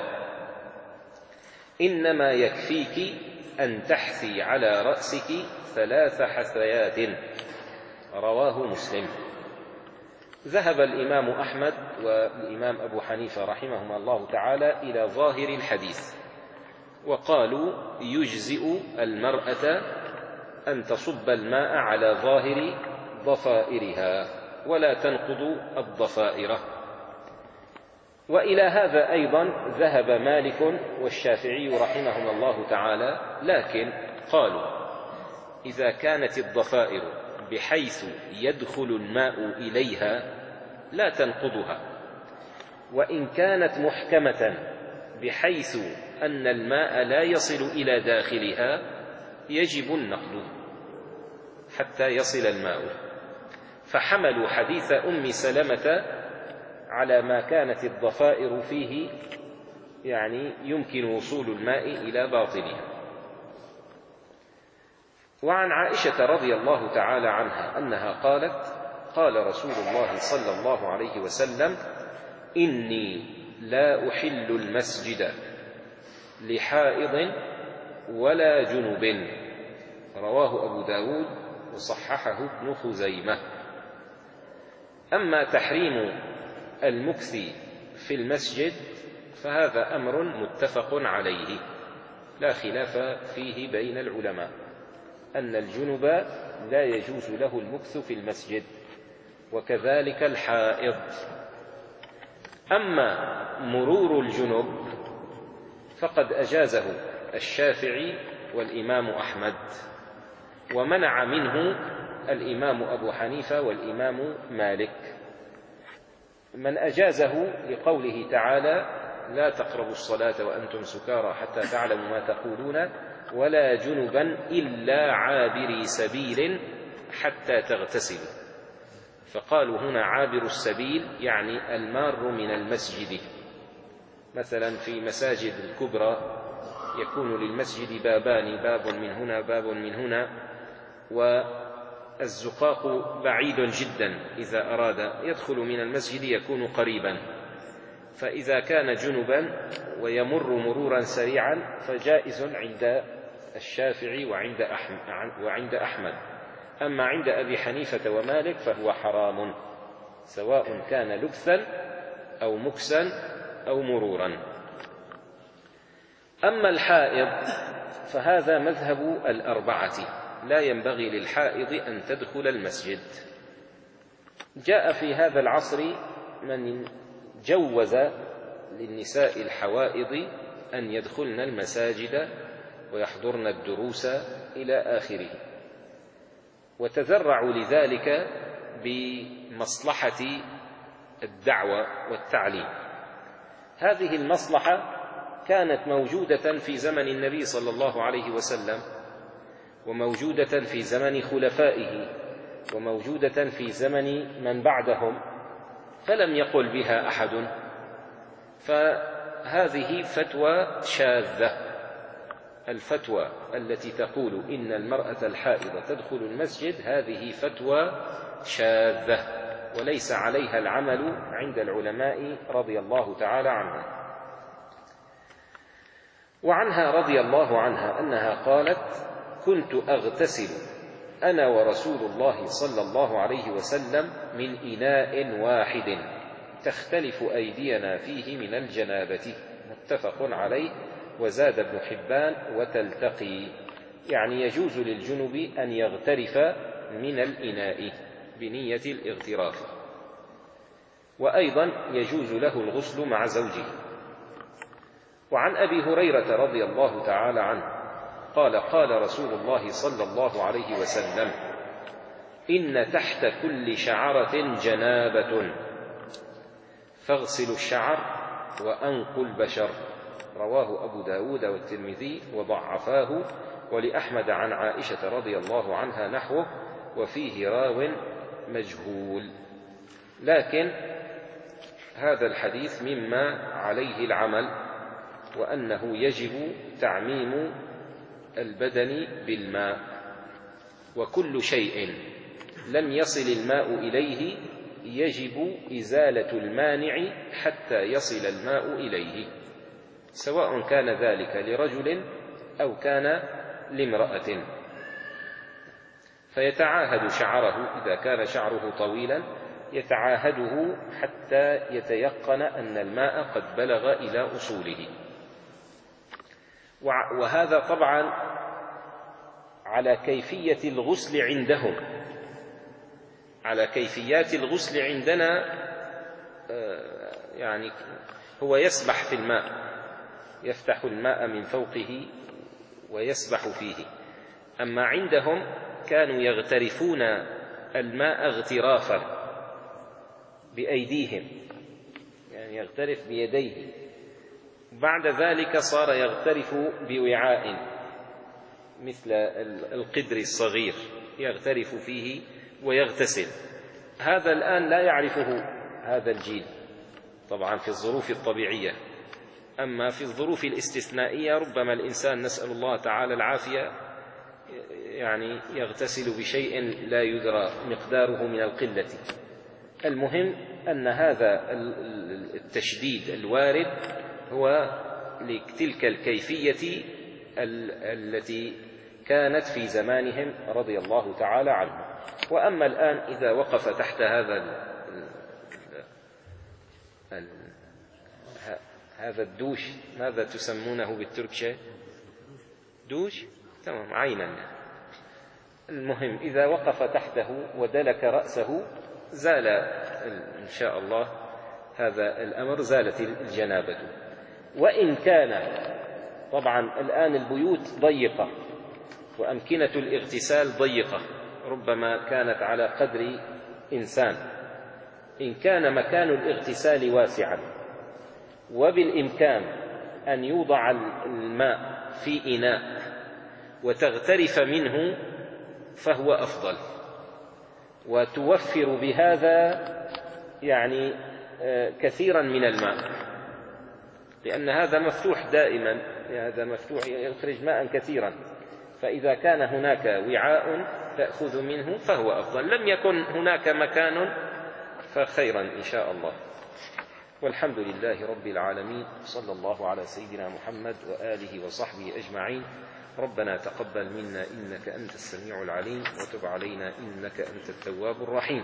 إنما يكفيك أن تحثي على رأسك ثلاث حثيات. رواه مسلم. ذهب الإمام أحمد والإمام أبو حنيفة رحمهما الله تعالى إلى ظاهر الحديث، وقالوا يجزئ المرأة أن تصب الماء على ظاهر ضفائرها ولا تنقض الضفائر. وإلى هذا أيضا ذهب مالك والشافعي رحمهما الله تعالى، لكن قالوا إذا كانت الضفائر بحيث يدخل الماء إليها لا تنقضها، وإن كانت محكمة بحيث أن الماء لا يصل إلى داخلها يجب النقض حتى يصل الماء. فحملوا حديث أم سلمة على ما كانت الضفائر فيه، يعني يمكن وصول الماء إلى باطنها. وعن عائشة رضي الله تعالى عنها أنها قالت: قال رسول الله صلى الله عليه وسلم: إني لا أحل المسجد لحائض ولا جنب. رواه أبو داود وصححه ابن خزيمة. أما تحريم المكث في المسجد فهذا أمر متفق عليه لا خلاف فيه بين العلماء، أن الجنب لا يجوز له المكث في المسجد، وكذلك الحائض. أما مرور الجنب فقد أجازه الشافعي والإمام أحمد، ومنع منه الإمام أبو حنيفة والإمام مالك. من أجازه لقوله تعالى: لا تقربوا الصلاة وأنتم سكارى حتى تعلموا ما تقولون ولا جنبا إلا عابري سبيل حتى تغتسلوا. فقالوا هنا عابر السبيل يعني المار من المسجد. مثلا في مساجد الكبرى يكون للمسجد بابان، باب من هنا باب من هنا، والزقاق بعيد جدا، إذا أراد يدخل من المسجد يكون قريبا. فإذا كان جنبا ويمر مرورا سريعا فجائز عند الشافعي وعند أحمد, وعند أحمد. أما عند أبي حنيفة ومالك فهو حرام، سواء كان لبثا أو مكسا أو مرورا. أما الحائض فهذا مذهب الأربعة، لا ينبغي للحائض أن تدخل المسجد. جاء في هذا العصر من جوز للنساء الحوائض أن يدخلن المساجد ويحضرن الدروس إلى آخره، وتذرعوا لذلك بمصلحة الدعوة والتعليم. هذه المصلحة كانت موجودة في زمن النبي صلى الله عليه وسلم، وموجودة في زمن خلفائه، وموجودة في زمن من بعدهم، فلم يقل بها أحد. فهذه فتوى شاذة. الفتوى التي تقول إن المرأة الحائضة تدخل المسجد هذه فتوى شاذة، وليس عليها العمل عند العلماء رضي الله تعالى عنهم. وعنها رضي الله عنها أنها قالت: كنت أغتسل أنا ورسول الله صلى الله عليه وسلم من إناء واحد تختلف أيدينا فيه من الجنابة. متفق عليه. وزاد ابن حبان: وتلتقي، يعني يجوز للجنب أن يغترف من الإناء بنية الاغتراف، وأيضا يجوز له الغسل مع زوجه. وعن أبي هريرة رضي الله تعالى عنه قال: قال رسول الله صلى الله عليه وسلم: إن تحت كل شعرة جنابة فاغسلوا الشعر وأنقوا البشر. رواه أبو داود والترمذي وضعفاه، ولأحمد عن عائشة رضي الله عنها نحوه، وفيه راو مجهول. لكن هذا الحديث مما عليه العمل، وأنه يجب تعميم البدن بالماء، وكل شيء لم يصل الماء إليه يجب إزالة المانع حتى يصل الماء إليه، سواء كان ذلك لرجل أو كان لامرأة. فيتعاهد شعره إذا كان شعره طويلا، يتعاهده حتى يتيقن أن الماء قد بلغ إلى أصوله. وهذا طبعا على كيفية الغسل عندهم. على كيفيات الغسل عندنا يعني هو يسبح في الماء، يفتح الماء من فوقه ويسبح فيه. أما عندهم كانوا يغترفون الماء اغترافا بأيديهم، يعني يغترف بيديه، بعد ذلك صار يغترف بوعاء مثل القدر الصغير يغترف فيه ويغتسل. هذا الآن لا يعرفه هذا الجيل طبعا في الظروف الطبيعية، أما في الظروف الاستثنائية ربما الإنسان نسأل الله تعالى العافية يعني يغتسل بشيء لا يدرى مقداره من القلة. المهم أن هذا التشديد الوارد هو لتلك الكيفية التي كانت في زمانهم رضي الله تعالى عنهم. وأما الآن إذا وقف تحت هذا ال ال هذا الدوش، ماذا تسمونه بالتركشة؟ دوش؟ تمام، عينا. المهم إذا وقف تحته ودلك رأسه زال إن شاء الله هذا الأمر، زالت الجنابة. وإن كان طبعا الآن البيوت ضيقة وأمكنة الاغتسال ضيقة، ربما كانت على قدر إنسان. إن كان مكان الاغتسال واسعا وبالإمكان أن يوضع الماء في إناء وتغترف منه فهو أفضل، وتوفر بهذا يعني كثيرا من الماء، لأن هذا مفتوح دائما، هذا مفتوح يخرج ماء كثيرا. فإذا كان هناك وعاء تأخذ منه فهو أفضل. لم يكن هناك مكان فخيرا إن شاء الله. والحمد لله رب العالمين، صلى الله على سيدنا محمد وآله وصحبه أجمعين. ربنا تقبل منا إنك أنت السميع العليم، وتب علينا إنك أنت التواب الرحيم.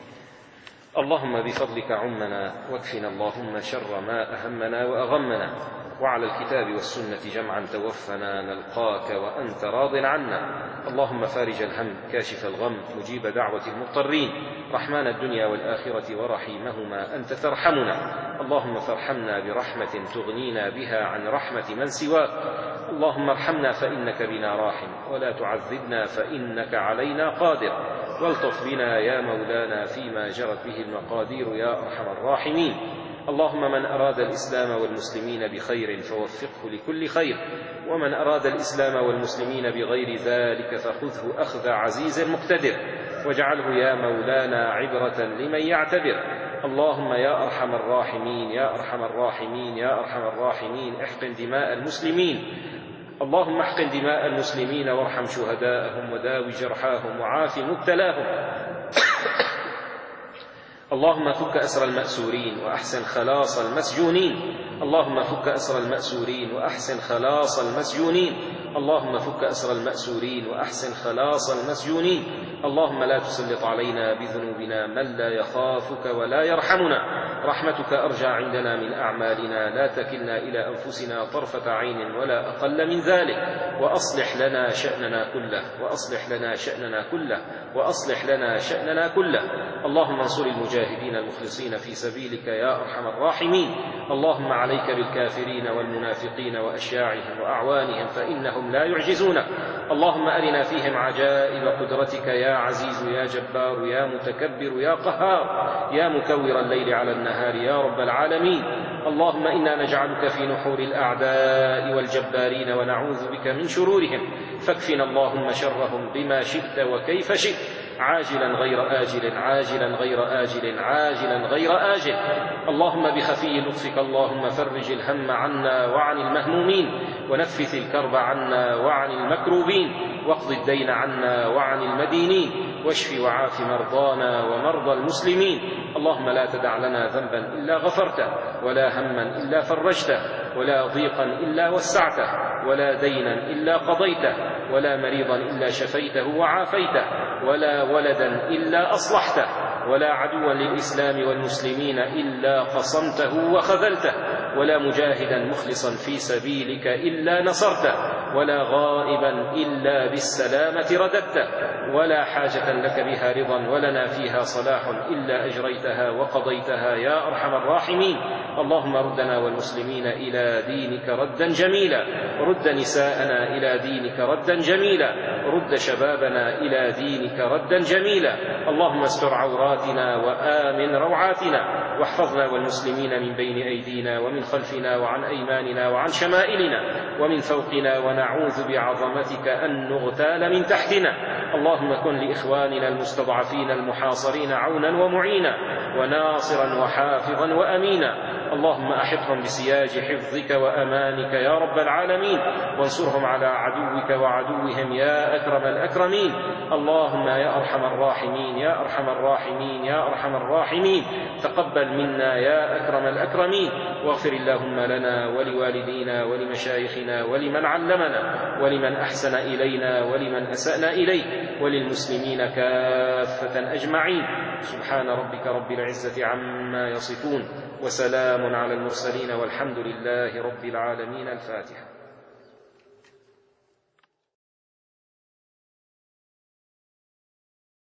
اللهم بفضلك عمنا، واكفنا اللهم شر ما أهمنا وأغمنا، وعلى الكتاب والسنة جمعا توفنا نلقاك وأنت راض عنا. اللهم فارج الهم كاشف الغم مجيب دعوة المضطرين، رحمن الدنيا والآخرة ورحيمهما أنت ترحمنا. اللهم فارحمنا برحمة تغنينا بها عن رحمة من سواك. اللهم ارحمنا فإنك بنا راحم، ولا تعذبنا فإنك علينا قادر. والطف بنا يا مولانا فيما جرت به المقادير يا أرحم الراحمين. اللهم من أراد الإسلام والمسلمين بخير فوفقه لكل خير، ومن أراد الإسلام والمسلمين بغير ذلك فخذه أخذ عزيز مقتدر، واجعله يا مولانا عبرة لمن يعتبر. اللهم يا أرحم الراحمين يا أرحم الراحمين يا أرحم الراحمين احقن دماء المسلمين. اللهم احقن دماء المسلمين وارحم شهداءهم وداوي جرحاهم وعاف مبتلاهم. اللهم فك أسر المأسورين وأحسن خلاص المسجونين. اللهم فك أسر المأسورين وأحسن خلاص المسجونين. اللهم فك أسر المأسورين وأحسن خلاص المسجونين. اللهم لا تسلط علينا بذنوبنا من لا يخافك ولا يرحمنا. رحمتك أرجى عندنا من أعمالنا، لا تكلنا إلى أنفسنا طرفة عين ولا أقل من ذلك. وأصلح لنا شأننا كله وأصلح لنا شأننا كله وأصلح لنا شأننا كله. اللهم انصر المجاهدين المخلصين في سبيلك يا أرحم الراحمين. اللهم عليك بالكافرين والمنافقين وأشياعهم وأعوانهم فإنهم لا يعجزونك. اللهم أرنا فيهم عجائب قدرتك يا عزيز يا جبار يا متكبر يا قهار يا مكور الليل على النهار يا رب العالمين. اللهم إنا نجعلك في نحور الأعداء والجبارين ونعوذ بك من شرورهم، فاكفنا اللهم شرهم بما شئت وكيف شئت. عاجلا غير آجل عاجلا غير آجل عاجلا غير آجل. اللهم بخفي لطفك اللهم فرج الهم عنا وعن المهمومين، ونفث الكرب عنا وعن المكروبين، واقض الدين عنا وعن المدينين، واشف وعاف مرضانا ومرضى المسلمين. اللهم لا تدع لنا ذنبا إلا غفرته، ولا هما إلا فرجته، ولا ضيقا إلا وسعته، ولا دينا إلا قضيته، ولا مريضا إلا شفيته وعافيته، ولا ولدا إلا أصلحته، ولا عدوا للإسلام والمسلمين إلا قصمته وخذلته، ولا مجاهدا مخلصا في سبيلك إلا نصرته، ولا غائبا إلا بالسلامة رددته، ولا حاجة لك بها رضا ولنا فيها صلاح إلا أجريتها وقضيتها يا أرحم الراحمين. اللهم ردنا والمسلمين إلى دينك ردا جميلا، رد نساءنا إلى دينك ردا جميلا، رد شبابنا إلى دينك ردا جميلا. اللهم استر عوراتنا وآمن روعاتنا، واحفظنا والمسلمين من بين أيدينا ومن خلفنا وعن أيماننا وعن شمائلنا ومن فوقنا، ونعوذ بعظمتك أن نغتال من تحتنا. اللهم كن لإخواننا المستضعفين المحاصرين عونا ومعينا وناصرا وحافظا وأمينا. اللهم أحطهم بسياج حفظك وأمانك يا رب العالمين، وانصرهم على عدوك وعدوهم يا أكرم الأكرمين. اللهم يا أرحم الراحمين يا أرحم الراحمين يا أرحم الراحمين، تقبل منا يا أكرم الأكرمين، واغفر اللهم لنا ولوالدينا ولمشايخنا ولمن علمنا ولمن أحسن إلينا ولمن أسأنا إليه، وللمسلمين كافة أجمعين. سبحان ربك رب العزة عما يصفون، وسلام على المرسلين، والحمد لله رب العالمين. الفاتحة.